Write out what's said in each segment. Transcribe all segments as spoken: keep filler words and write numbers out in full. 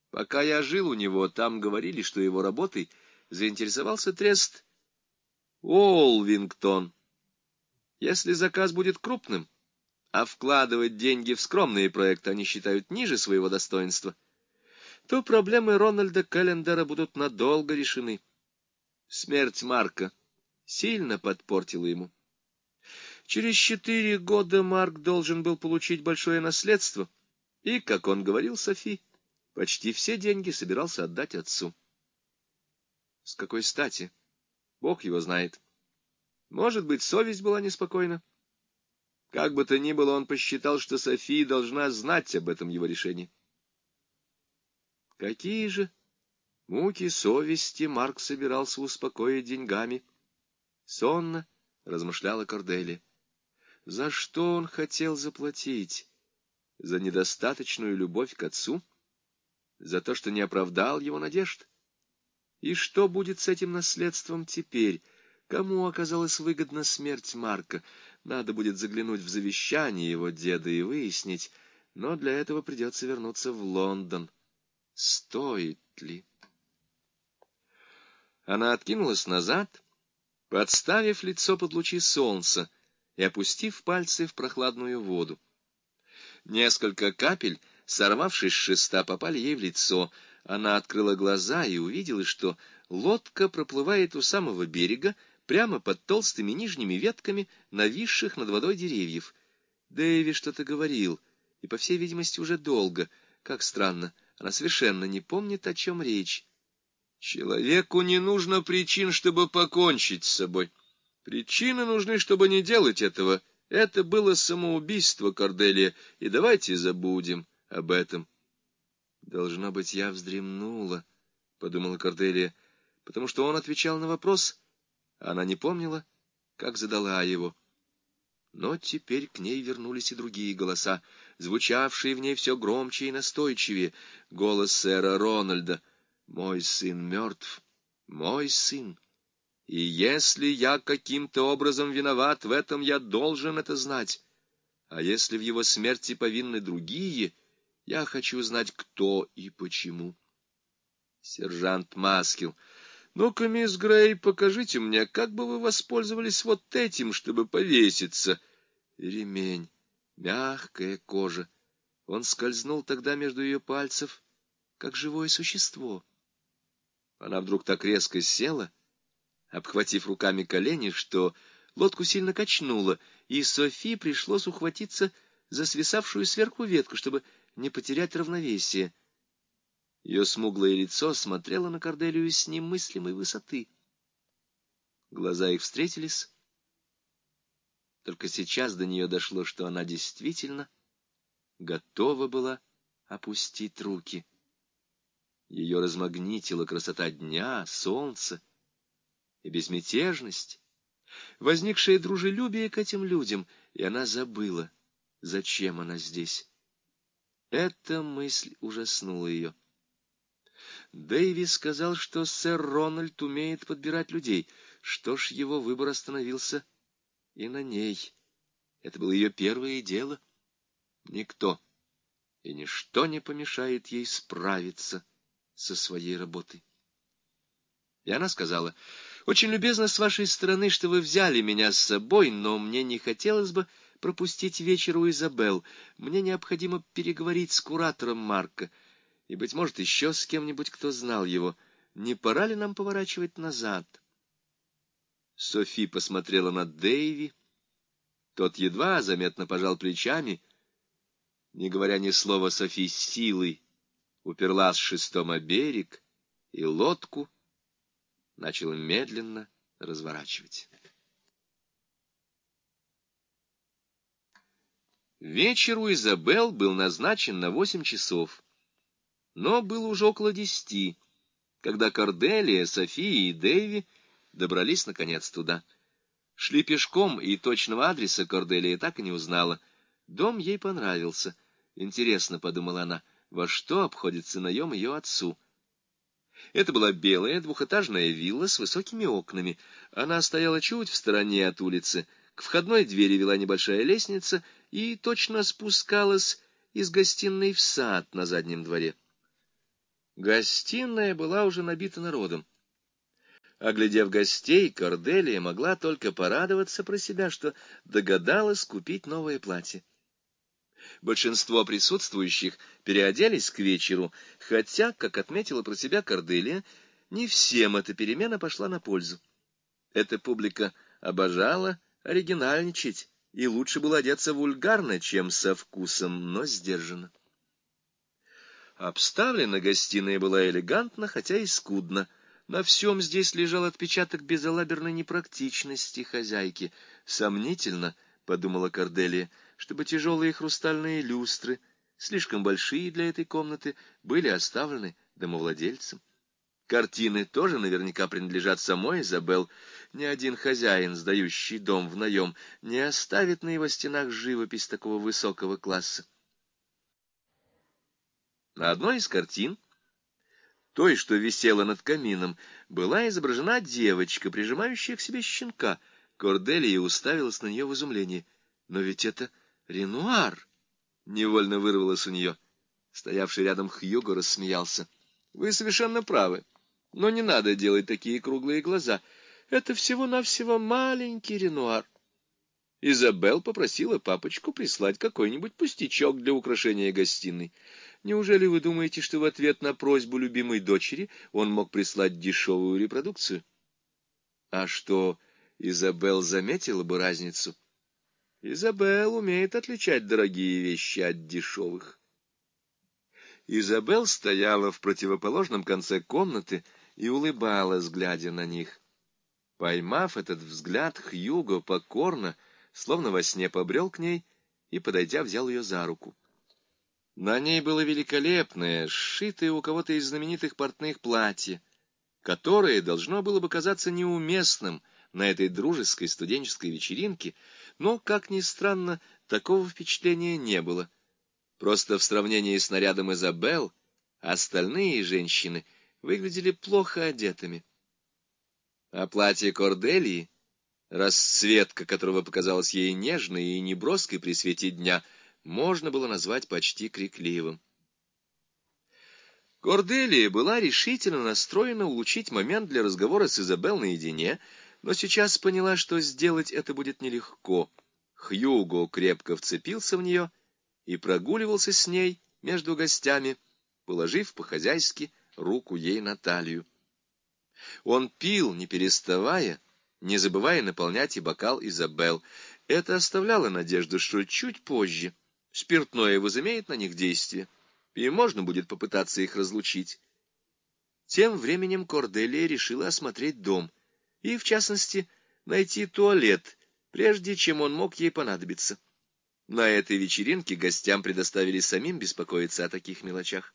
Пока я жил у него, там говорили, что его работой заинтересовался трест Уолвингтон. Если заказ будет крупным, а вкладывать деньги в скромные проекты они считают ниже своего достоинства, то проблемы Рональда Каллендера будут надолго решены. Смерть Марка сильно подпортила ему. Через четыре года Марк должен был получить большое наследство, и, как он говорил Софи, почти все деньги собирался отдать отцу. С какой стати? Бог его знает. Может быть, совесть была неспокойна. Как бы то ни было, он посчитал, что Софи должна знать об этом его решении. Какие же муки совести Марк собирался успокоить деньгами? Сонно размышляла Корделия. За что он хотел заплатить? За недостаточную любовь к отцу? За то, что не оправдал его надежд? И что будет с этим наследством теперь? Кому оказалась выгодна смерть Марка? Надо будет заглянуть в завещание его деда и выяснить, но для этого придется вернуться в Лондон. Стоит ли? Она откинулась назад, подставив лицо под лучи солнца и опустив пальцы в прохладную воду. Несколько капель, сорвавшись с шеста, попали ей в лицо. Она открыла глаза и увидела, что лодка проплывает у самого берега, прямо под толстыми нижними ветками нависших над водой деревьев. Дэйви что-то говорил, и, по всей видимости, уже долго. Как странно, она совершенно не помнит, о чем речь. Человеку не нужно причин, чтобы покончить с собой. Причины нужны, чтобы не делать этого. Это было самоубийство, Корделия, и давайте забудем об этом. Должно быть, я вздремнула, — подумала Корделия, потому что он отвечал на вопрос, а она не помнила, как задала его. Но теперь к ней вернулись и другие голоса, звучавшие в ней все громче и настойчивее. Голос сэра Рональда. «Мой сын мертв, мой сын. И если я каким-то образом виноват в этом, я должен это знать. А если в его смерти повинны другие, я хочу знать, кто и почему». Сержант Маскил. «Ну-ка, мисс Грей, покажите мне, как бы вы воспользовались вот этим, чтобы повеситься». Ремень, мягкая кожа. Он скользнул тогда между ее пальцев, как живое существо. Она вдруг так резко села, обхватив руками колени, что лодку сильно качнуло, и Софи пришлось ухватиться за свисавшую сверху ветку, чтобы не потерять равновесие. Ее смуглое лицо смотрело на Корделию с немыслимой высоты. Глаза их встретились. Только сейчас до нее дошло, что она действительно готова была опустить руки. Ее размагнитила красота дня, солнца и безмятежность, возникшее дружелюбие к этим людям, и она забыла, зачем она здесь. Эта мысль ужаснула ее. Дэйви сказал, что сэр Рональд умеет подбирать людей. Что ж, его выбор остановился и на ней. Это было ее первое дело. Никто и ничто не помешает ей справиться со своей работой. И она сказала: «Очень любезно с вашей стороны, что вы взяли меня с собой, но мне не хотелось бы пропустить вечер у Изабелл. Мне необходимо переговорить с куратором Марка, и, быть может, еще с кем-нибудь, кто знал его. Не пора ли нам поворачивать назад?» Софи посмотрела на Дэйви. Тот едва заметно пожал плечами. Не говоря ни слова, Софи с силой уперлась шестом о берег, и лодку начала медленно разворачивать. Вечер у Изабелл был назначен на восемь часов, но было уже около десяти, когда Корделия, София и Дэйви добрались наконец туда. Шли пешком, и точного адреса Корделия так и не узнала. Дом ей понравился. Интересно, — подумала она, — во что обходится наем ее отцу. Это была белая двухэтажная вилла с высокими окнами. Она стояла чуть в стороне от улицы. К входной двери вела небольшая лестница и точно спускалась из гостиной в сад на заднем дворе. Гостиная была уже набита народом. Оглядев гостей, Корделия могла только порадоваться про себя, что догадалась купить новое платье. Большинство присутствующих переоделись к вечеру, хотя, как отметила про себя Корделия, не всем эта перемена пошла на пользу. Эта публика обожала оригинальничать, и лучше было одеться вульгарно, чем со вкусом, но сдержанно. Обставлена гостиная была элегантно, хотя и скудно. На всем здесь лежал отпечаток безалаберной непрактичности хозяйки. Сомнительно, — подумала Корделия, — чтобы тяжелые хрустальные люстры, слишком большие для этой комнаты, были оставлены домовладельцем. Картины тоже наверняка принадлежат самой Изабелл. Ни один хозяин, сдающий дом в наем, не оставит на его стенах живопись такого высокого класса. На одной из картин, той, что висела над камином, была изображена девочка, прижимающая к себе щенка. Корделия уставилась на нее в изумлении. «Но ведь это Ренуар!» — невольно вырвалось у нее. Стоявший рядом Хьюго рассмеялся. «Вы совершенно правы, но не надо делать такие круглые глаза. Это всего-навсего маленький Ренуар». Изабелл попросила папочку прислать какой-нибудь пустячок для украшения гостиной. Неужели вы думаете, что в ответ на просьбу любимой дочери он мог прислать дешевую репродукцию? А что, Изабелл заметила бы разницу? Изабелл умеет отличать дорогие вещи от дешевых. Изабелл стояла в противоположном конце комнаты и улыбалась, глядя на них. Поймав этот взгляд, Хьюго покорно, словно во сне, побрел к ней и, подойдя, взял ее за руку. На ней было великолепное, сшитое у кого-то из знаменитых портных платье, которое должно было бы казаться неуместным на этой дружеской студенческой вечеринке, но, как ни странно, такого впечатления не было. Просто в сравнении с нарядом Изабелл остальные женщины выглядели плохо одетыми. А платье Корделии, расцветка которого показалась ей нежной и неброской при свете дня, можно было назвать почти крикливым. Корделия была решительно настроена улучшить момент для разговора с Изабелл наедине, но сейчас поняла, что сделать это будет нелегко. Хьюго крепко вцепился в нее и прогуливался с ней между гостями, положив по-хозяйски руку ей на талию. Он пил, не переставая, не забывая наполнять и бокал Изабелл. Это оставляло надежду, что чуть позже спиртное возымеет на них действие, и можно будет попытаться их разлучить. Тем временем Корделия решила осмотреть дом и, в частности, найти туалет, прежде чем он мог ей понадобиться. На этой вечеринке гостям предоставили самим беспокоиться о таких мелочах.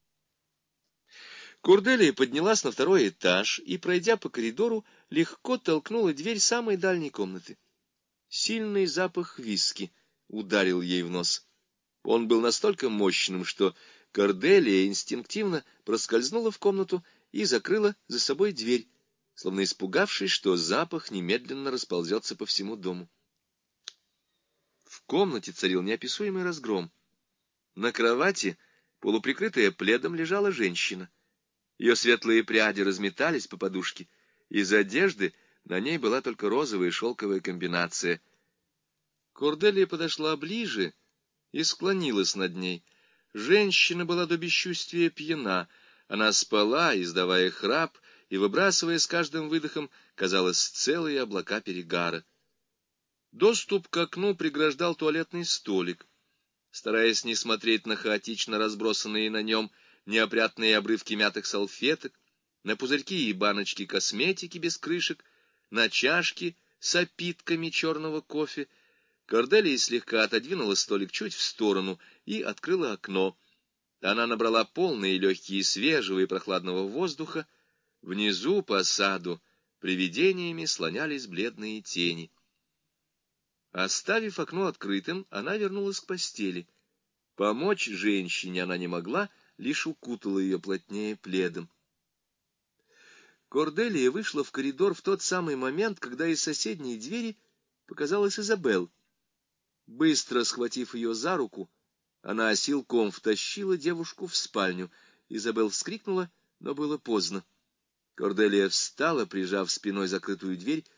Корделия поднялась на второй этаж и, пройдя по коридору, легко толкнула дверь самой дальней комнаты. Сильный запах виски ударил ей в нос. Он был настолько мощным, что Корделия инстинктивно проскользнула в комнату и закрыла за собой дверь, словно испугавшись, что запах немедленно расползется по всему дому. В комнате царил неописуемый разгром. На кровати, полуприкрытая пледом, лежала женщина. Ее светлые пряди разметались по подушке. Из одежды на ней была только розовая шелковая комбинация. Корделия подошла ближе и склонилась над ней. Женщина была до бесчувствия пьяна. Она спала, издавая храп, и, выбрасывая с каждым выдохом, казалось, целые облака перегара. Доступ к окну преграждал туалетный столик. Стараясь не смотреть на хаотично разбросанные на нем неопрятные обрывки мятых салфеток, на пузырьки и баночки косметики без крышек, на чашки с опитками черного кофе, Корделия слегка отодвинула столик чуть в сторону и открыла окно. Она набрала полные легкие свежего и прохладного воздуха. Внизу по саду привидениями слонялись бледные тени. Оставив окно открытым, она вернулась к постели. Помочь женщине она не могла, лишь укутала ее плотнее пледом. Корделия вышла в коридор в тот самый момент, когда из соседней двери показалась Изабелл. Быстро схватив ее за руку, она силком втащила девушку в спальню Изабелл вскрикнула, но было поздно. Корделия встала, прижав спиной закрытую дверь,